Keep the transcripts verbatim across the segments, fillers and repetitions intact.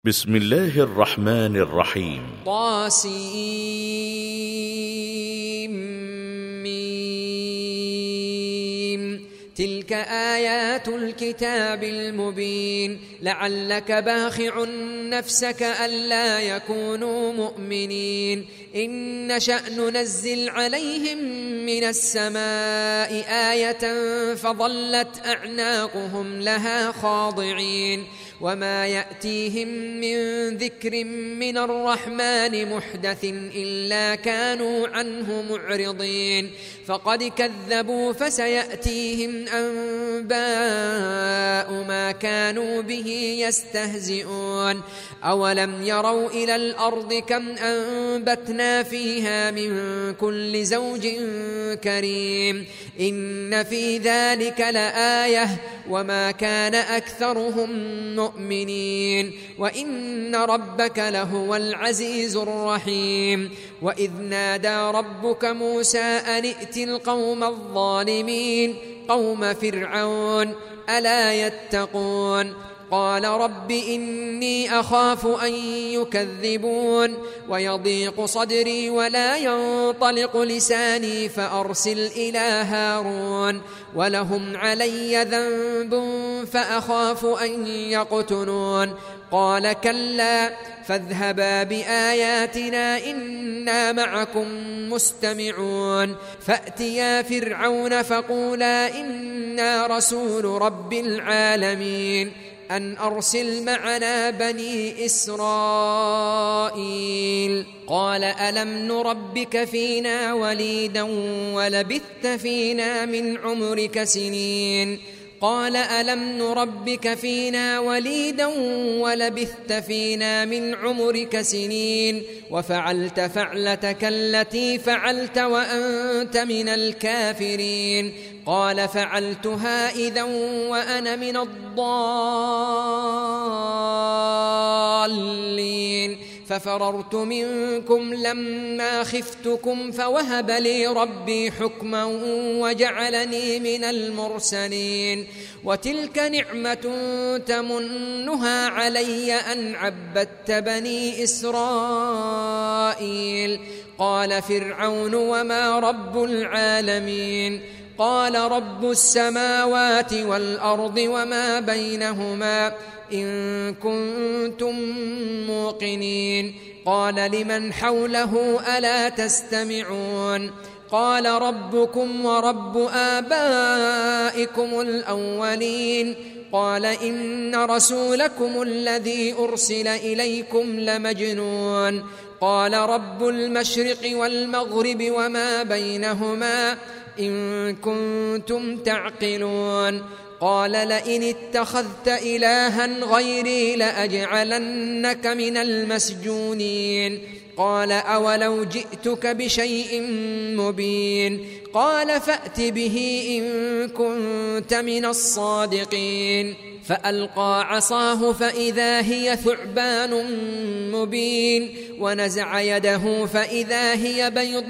بسم الله الرحمن الرحيم. طاسيم. تلك آيات الكتاب المبين. لعلك باخع نفسك ألا يكونوا مؤمنين. إن نشأ ننزل عليهم من السماء آية فظلت أعناقهم لها خاضعين. وما يأتيهم من ذكر من الرحمن محدث إلا كانوا عنه معرضين. فقد كذبوا فسيأتيهم أنباء ما كانوا به يستهزئون. أولم يروا إلى الأرض كم أنبتنا فيها من كل زوج كريم. إن في ذلك لآية وما كان أكثرهم مؤمنين وإن ربك لهو العزيز الرحيم. وإذ نادى ربك موسى أن ائت القوم الظالمين قوم فرعون ألا يتقون. قال رب إني أخاف أن يكذبون ويضيق صدري ولا ينطلق لساني فأرسل إلى هارون ولهم علي ذنب فأخاف أن يقتلون. قال كلا فاذهبا بآياتنا إنا معكم مستمعون. فأتيا فرعون فقولا إنا رسول رب العالمين أن أرسل معنا بني إسرائيل. قال ألم نربك فينا وليدا ولبثت فينا من عمرك سنين. قال ألم نربك فينا وليدا ولبثت فينا من عمرك سنين وفعلت فعلتك التي فعلت وأنت من الكافرين. قال فعلتها إذا وأنا من الضالين ففررت منكم لما خفتكم فوهب لي ربي حكما وجعلني من المرسلين. وتلك نعمة تمنها علي أن عبدت بني إسرائيل. قال فرعون وما رب العالمين. قال رب السماوات والأرض وما بينهما إن كنتم موقنين. قال لمن حوله ألا تستمعون. قال ربكم ورب آبائكم الأولين. قال إن رسولكم الذي أرسل إليكم لمجنون. قال رب المشرق والمغرب وما بينهما إن كنتم تعقلون. قال لئن اتخذت إلها غيري لأجعلنك من المسجونين. قال أولو جئتك بشيء مبين. قال فأت به إن كنت من الصادقين. فألقى عصاه فإذا هي ثعبان مبين ونزع يده فإذا هي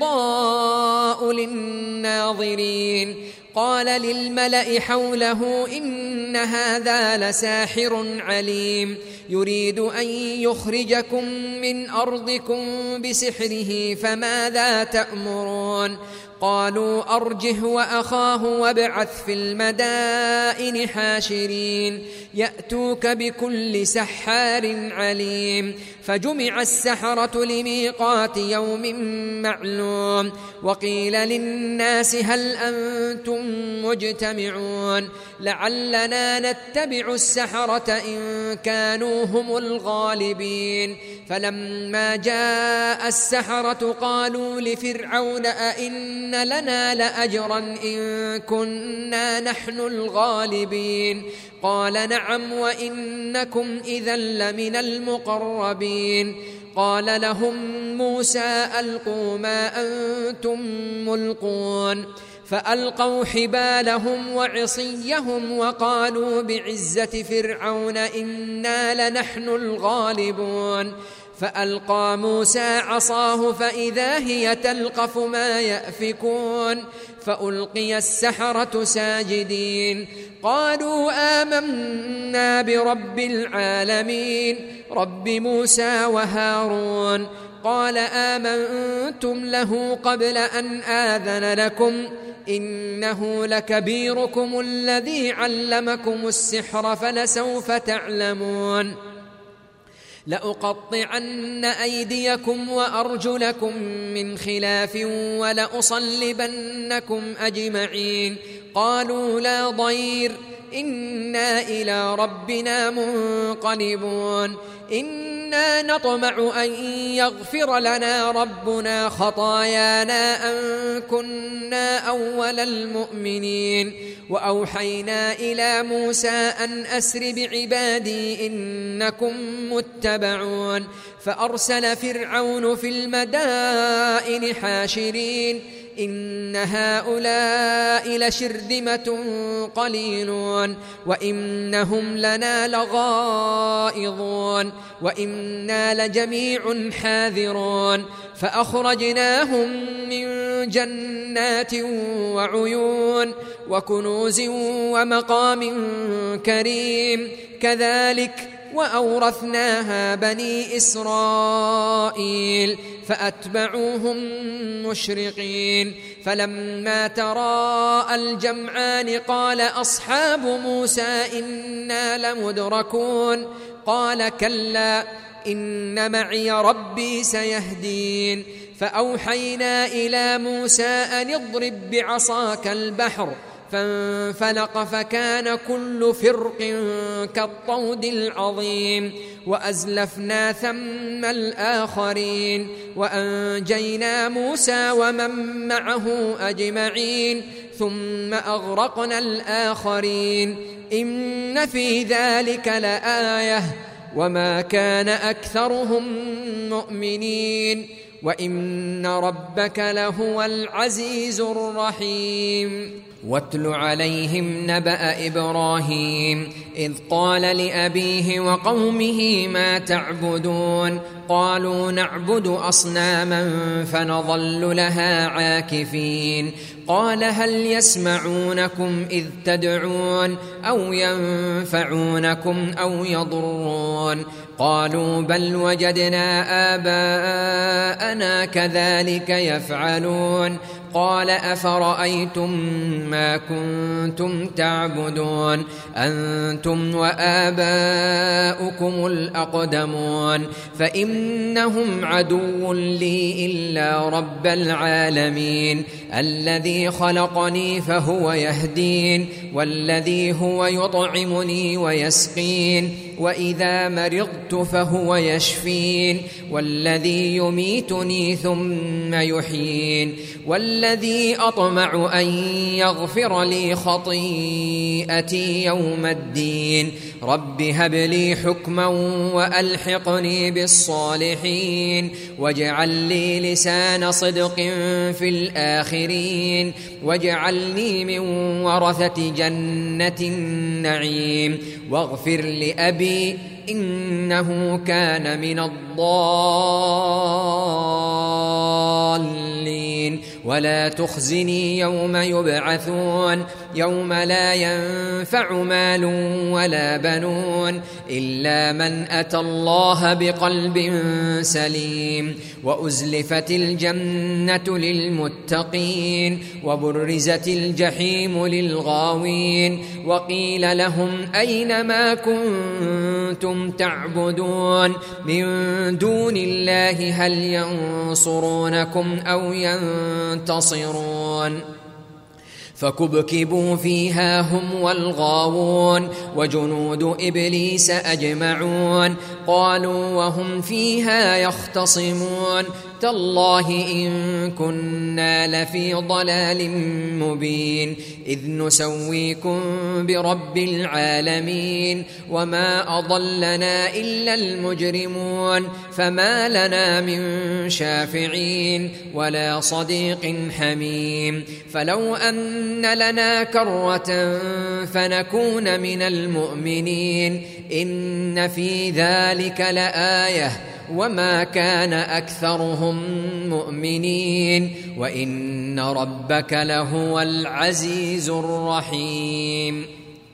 بيضاء للناظرين. قال للملأ حوله إن هذا لساحر عليم يريد أن يخرجكم من أرضكم بسحره فماذا تأمرون. قالوا أرجه وأخاه وابعث في المدائن حاشرين يأتوك بكل سحار عليم. فجمع السحرة لميقات يوم معلوم. وقيل للناس هل أنتم مجتمعون لعلنا نتبع السحرة إن كانوا هم الغالبين. فلما جاء السحرة قالوا لفرعون أئن لنا لأجرا إن كنا نحن الغالبين. قال نعم وإنكم إذا لمن المقربين. قال لهم موسى ألقوا ما أنتم ملقون. فألقوا حبالهم وعصيهم وقالوا بعزة فرعون إنا لنحن الغالبون. فألقى موسى عصاه فإذا هي تلقف ما يأفكون. فألقي السحرة ساجدين قالوا آمنا برب العالمين رب موسى وهارون قال آمنتم له قبل أن آذن لكم إنه لكبيركم الذي علمكم السحر فلسوف تعلمون لأقطعن أيديكم وأرجلكم من خلاف ولأصلبنكم أجمعين قالوا لا ضير إنا إلى ربنا منقلبون إنا نطمع أن يغفر لنا ربنا خطايانا أن كنا أول المؤمنين وأوحينا إلى موسى أن أسر بعبادي إنكم متبعون فأرسل فرعون في المدائن حاشرين إن هؤلاء لشرذمة قليلون وإنهم لنا لغائظون وإنا لجميع حاذرون فأخرجناهم من جنات وعيون وكنوز ومقام كريم كذلك وأورثناها بني إسرائيل فأتبعوهم مشرقين فلما تراءى الجمعان قال أصحاب موسى إنا لمدركون قال كلا إن معي ربي سيهدين فأوحينا إلى موسى أن اضرب بعصاك البحر فانفلق فكان كل فرق كالطود العظيم وأزلفنا ثم الآخرين وأنجينا موسى ومن معه أجمعين ثم أغرقنا الآخرين إن في ذلك لآية وما كان أكثرهم مؤمنين وإن ربك لهو العزيز الرحيم واتل عليهم نبأ إبراهيم إذ قال لأبيه وقومه ما تعبدون قالوا نعبد أصناما فنظل لها عاكفين قال هل يسمعونكم إذ تدعون أو ينفعونكم أو يضرون قالوا بل وجدنا آباءنا كذلك يفعلون قال أفرأيتم ما كنتم تعبدون أنتم وآباؤكم الأقدمون فإنهم عدو لي إلا رب العالمين الذي خلقني فهو يهدين والذي هو يطعمني ويسقين وإذا مرضت فهو يشفين والذي يميتني ثم يحيين والذي أطمع أن يغفر لي خطيئتي يوم الدين رب هب لي حكما وألحقني بالصالحين واجعل لي لسان صدق في الآخرين واجعلني من ورثة جنة النعيم واغفر لأبي إنه كان من الضالين ولا تخزني يوم يبعثون يوم لا ينفع مال ولا بنون إلا من أتى الله بقلب سليم وأزلفت الجنة للمتقين وبرزت الجحيم للغاوين وقيل لهم أين ما كنتم تعبدون من دون الله هل ينصرونكم أو ينتصرون فكبكبوا فيها هم والغاوون وجنود إبليس أجمعون قالوا وهم فيها يختصمون تالله إن كنا لفي ضلال مبين إذ نسويكم برب العالمين وما أضلنا إلا المجرمون فما لنا من شافعين ولا صديق حميم فلو أن لنا كرة فنكون من المؤمنين إن في ذلك لآية وما كان أكثرهم مؤمنين وإن ربك لهو العزيز الرحيم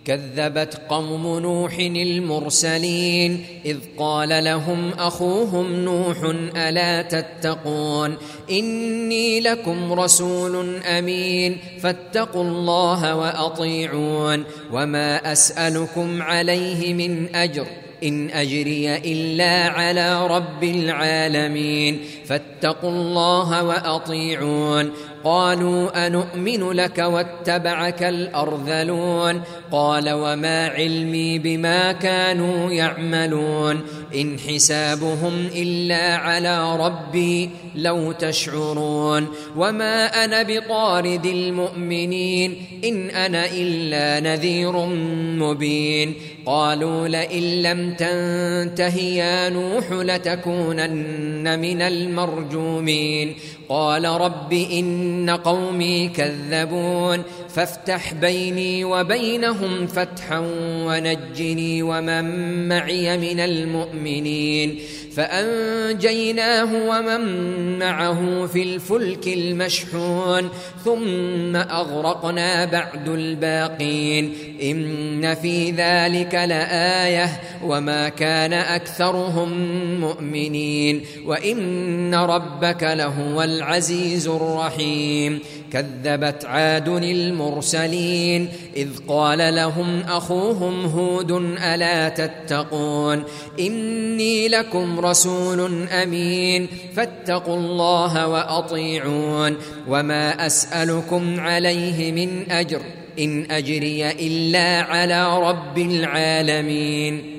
كذبت قوم نوح المرسلين إذ قال لهم أخوهم نوح ألا تتقون إني لكم رسول أمين فاتقوا الله وأطيعون وما أسألكم عليه من أجر إن أجري إلا على رب العالمين فاتقوا الله وأطيعون قالوا أنؤمن لك واتبعك الأرذلون قال وما علمي بما كانوا يعملون إن حسابهم إلا على ربي لو تشعرون وما أنا بطارد المؤمنين إن أنا إلا نذير مبين قالوا لئن لم تنته يا نوح لتكونن من المرجومين قال رب إن قومي كذبون فافتح بيني وبينهم فتحا ونجني ومن معي من المؤمنين فأنجيناه ومن معه في الفلك المشحون ثم أغرقنا بعد الباقين إن في ذلك لآية وما كان أكثرهم مؤمنين وإن ربك لهو العزيز الرحيم كذبت عاد المرسلين إذ قال لهم أخوهم هود ألا تتقون إني لكم رسول أمين فاتقوا الله وأطيعون وما أسألكم عليه من أجر إن أجري إلا على رب العالمين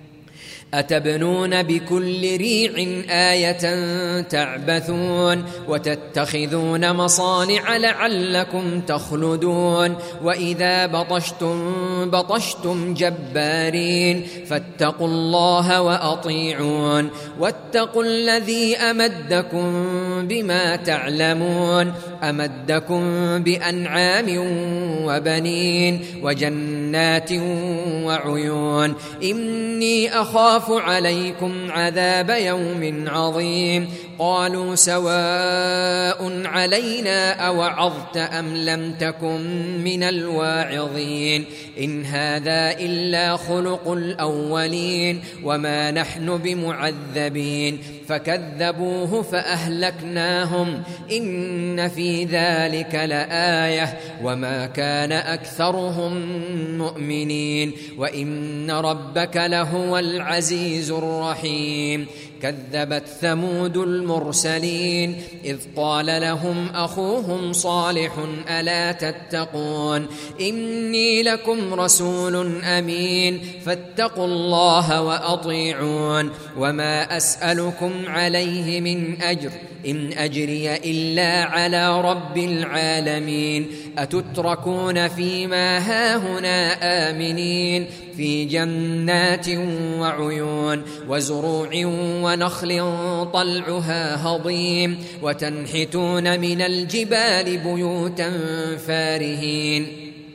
أتبنون بكل ريع آية تعبثون وتتخذون مصانع لعلكم تخلدون وإذا بطشتم بطشتم جبارين فاتقوا الله وأطيعون واتقوا الذي أمدكم بما تعلمون أمدكم بأنعام وبنين وجنات وعيون إني أخاف عليكم عذاب يوم عظيم قالوا سواء علينا أوعظت أم لم تكن من الواعظين إن هذا إلا خلق الأولين وما نحن بمعذبين فكذبوه فأهلكناهم إن في ذلك لآية وما كان أكثرهم مؤمنين وإن ربك لهو العزيز الرحيم كذبت ثمود المرسلين إذ قال لهم أخوهم صالح ألا تتقون إني لكم رسول أمين فاتقوا الله وأطيعون وما أسألكم عليه من أجر إن أجري إلا على رب العالمين أتتركون فيما هاهنا آمنين في جنات وعيون وزروع ونخل طلعها هضيم وتنحتون من الجبال بيوتا فارهين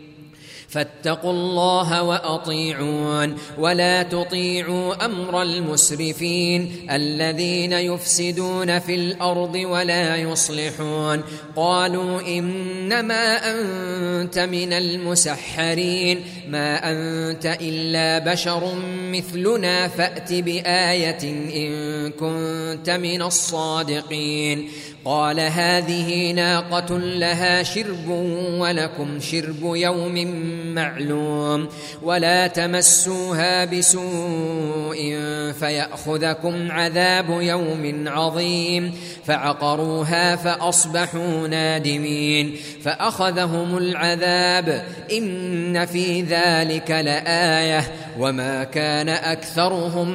فاتقوا الله وأطيعون ولا تطيعوا أمر المسرفين الذين يفسدون في الأرض ولا يصلحون قالوا إنما أنت من المسحرين ما أنت إلا بشر مثلنا فأت بآية إن كنت من الصادقين قال هذه ناقة لها شرب ولكم شرب يوم معلوم ولا تمسوها بسوء فيأخذكم عذاب يوم عظيم فعقروها فأصبحوا نادمين فأخذهم العذاب إن في ذلك لآية وما كان أكثرهم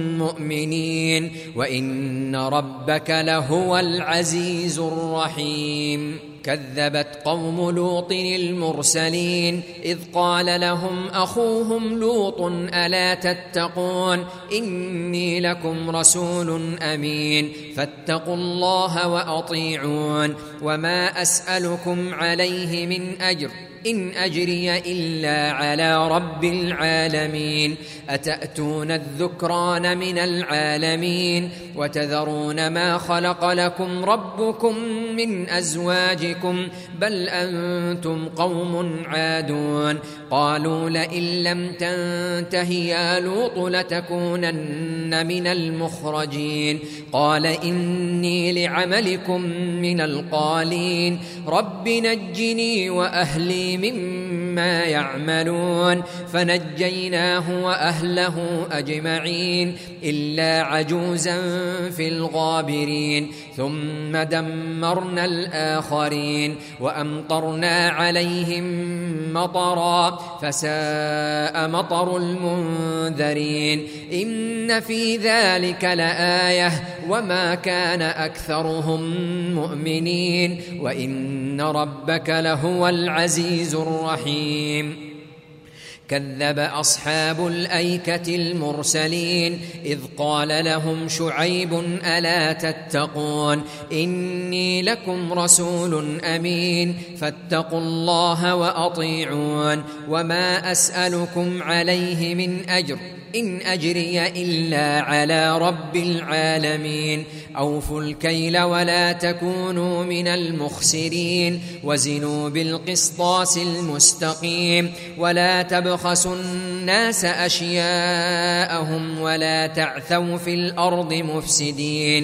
مؤمنين وإن ربك لهو العزيز الرحيم كذبت قوم لوط المرسلين إذ قال لهم أخوهم لوط ألا تتقون إني لكم رسول أمين فاتقوا الله وأطيعون وما أسألكم عليه من أجر إن أجري إلا على رب العالمين أتأتون الذكران من العالمين وتذرون ما خلق لكم ربكم من أزواجكم بل أنتم قوم عادون قالوا لئن لم تنته يا لوط لتكونن من المخرجين قال إني لعملكم من القالين رب نجني وأهلي مما يعملون فنجيناه وأهله أجمعين إلا عجوزا في الغابرين ثم دمرنا الآخرين وأمطرنا عليهم مطرا فساء مطر المنذرين إن في ذلك لآية وما كان أكثرهم مؤمنين وإن ربك لهو العزيز الرحيم كذب أصحاب الأيكة المرسلين إذ قال لهم شعيب ألا تتقون إني لكم رسول أمين فاتقوا الله وأطيعون وما أسألكم عليه من أجر إن أجري إلا على رب العالمين أوفوا الكيل ولا تكونوا من المخسرين وزنوا بالقسطاس المستقيم ولا تبخسوا الناس أشياءهم ولا تعثوا في الأرض مفسدين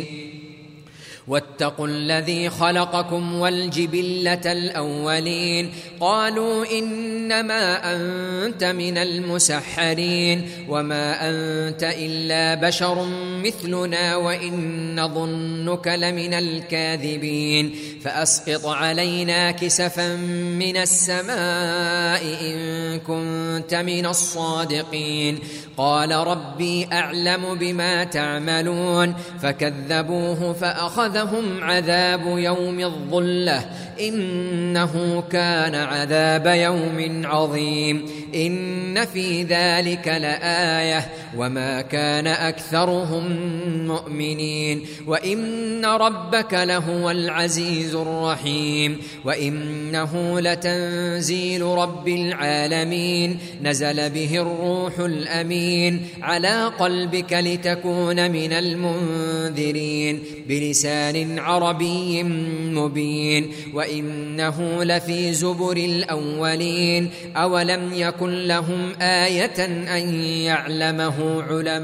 واتقوا الذي خلقكم والجبلة الأولين قالوا إنما أنت من المسحرين وما أنت إلا بشر مثلنا وإن نظنك لمن الكاذبين فأسقط علينا كسفا من السماء إن كنت من الصادقين قال ربي أعلم بما تعملون فكذبوه فأخذهم عذاب يوم الظلة إنه كان عذاب يوم عظيم إن في ذلك لآية وما كان أكثرهم مؤمنين وإن ربك لهو العزيز الرحيم وإنه لتنزيل رب العالمين نزل به الروح الأمين على قلبك لتكون من المنذرين بلسان عربي مبين وإنه لفي زبر الأولين أولم يكن لهم آية أن يعلمه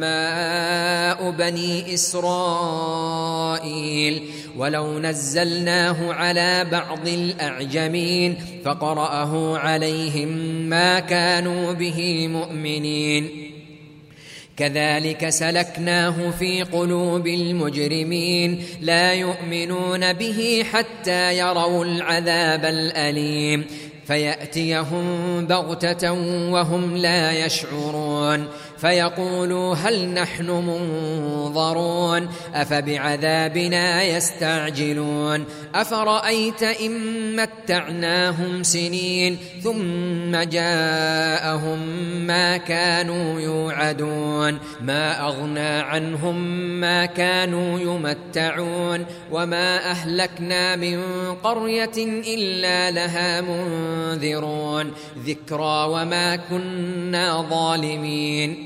علماء بني إسرائيل ولو نزلناه على بعض الأعجمين فقرأه عليهم ما كانوا به مؤمنين كذلك سلكناه في قلوب المجرمين لا يؤمنون به حتى يروا العذاب الأليم فيأتيهم بغتة وهم لا يشعرون فيقولوا هل نحن منظرون أفبعذابنا يستعجلون أفرأيت إن متعناهم سنين ثم جاءهم ما كانوا يوعدون ما أغنى عنهم ما كانوا يمتعون وما أهلكنا من قرية إلا لها منذرون ذكرى وما كنا ظالمين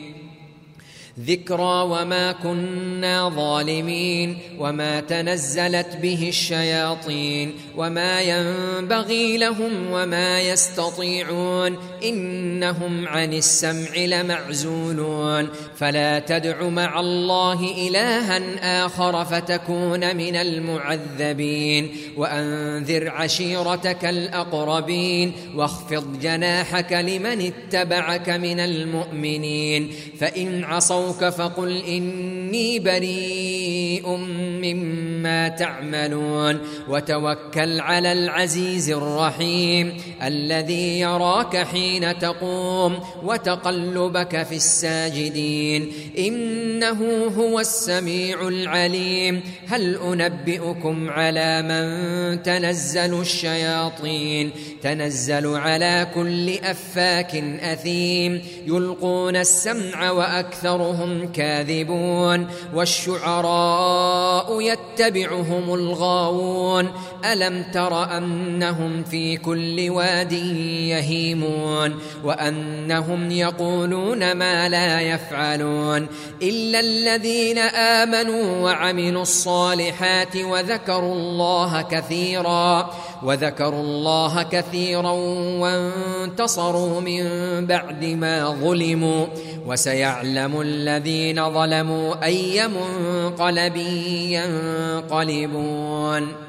ذكرى وما كنا ظالمين وما تنزلت به الشياطين وما ينبغي لهم وما يستطيعون إنهم عن السمع لمعزولون فلا تدع مع الله إلها آخر فتكون من المعذبين وأنذر عشيرتك الأقربين واخفض جناحك لمن اتبعك من المؤمنين فإن عصوا فقل إني بريء مما تعملون وتوكل على العزيز الرحيم الذي يراك حين تقوم وتقلبك في الساجدين إنه هو السميع العليم هل أنبئكم على من تنزل الشياطين تنزل على كل أفاك أثيم يلقون السمع وأكثرهم أكثرهم كاذبون والشعراء يتبعهم الغاوون ألم تر أنهم في كل واد يهيمون وأنهم يقولون ما لا يفعلون إلا الذين آمنوا وعملوا الصالحات وذكروا الله كثيرا وذكروا الله كثيرا وانتصروا من بعد ما ظلموا وسيعلم الذين ظلموا أي منقلب ينقلبون.